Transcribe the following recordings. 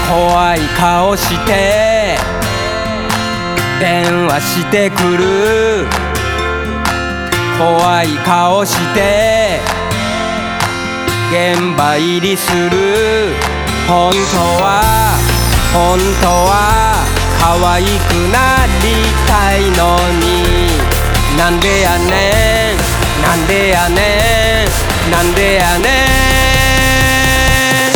怖い顔して電話してくる。怖い顔して現場入りする。本当は可愛くなりたいのに、なんでやねんなんでやねんなんでやねん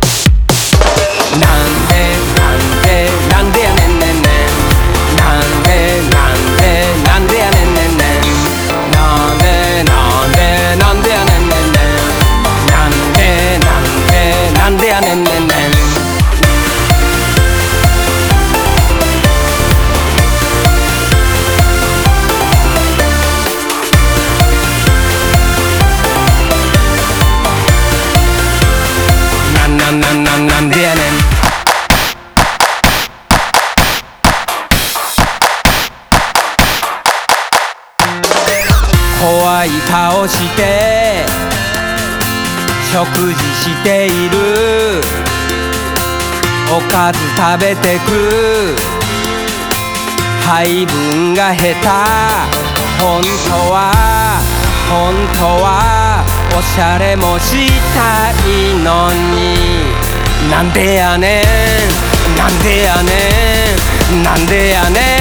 なんでなんでやねんねんねんなんでなんでやねんねんねんなんでなんでやねんねんねんなんでなんでやねんねんねん。なんでやねん。怖い顔して食事している。おかず食べてく。配分が下手。本当はおしゃれもしたいのに、なんでやねんなんでやねんなんでやね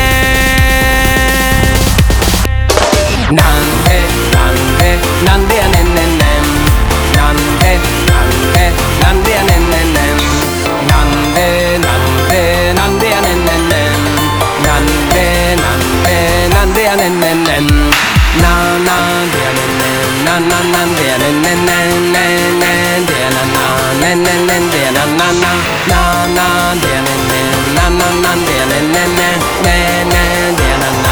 んなんでなんでやねんねんねんなんでなんでやねんねんねんなんでなんでやねんねんねんなんでなんでやねんねんねんなんでやねんねんなんでやねんねんねんねんねんでやなんねんねんねんでやなんでやねんねんなんでやねんねんなんでやねんねんねんねんでやなん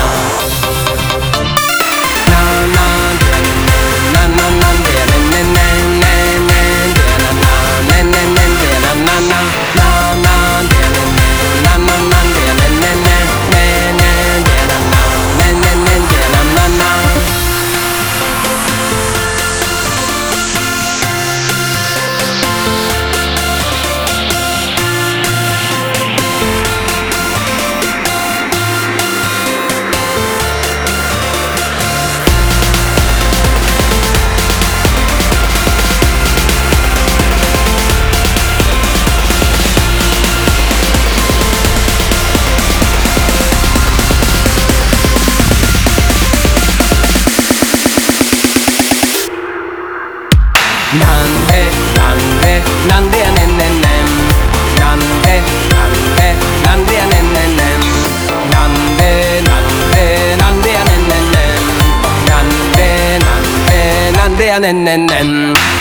なんでやねんねんねんなんでなんでやねんねんねんなんでなんでやねんねんねんなんでなんでやねんねんねん。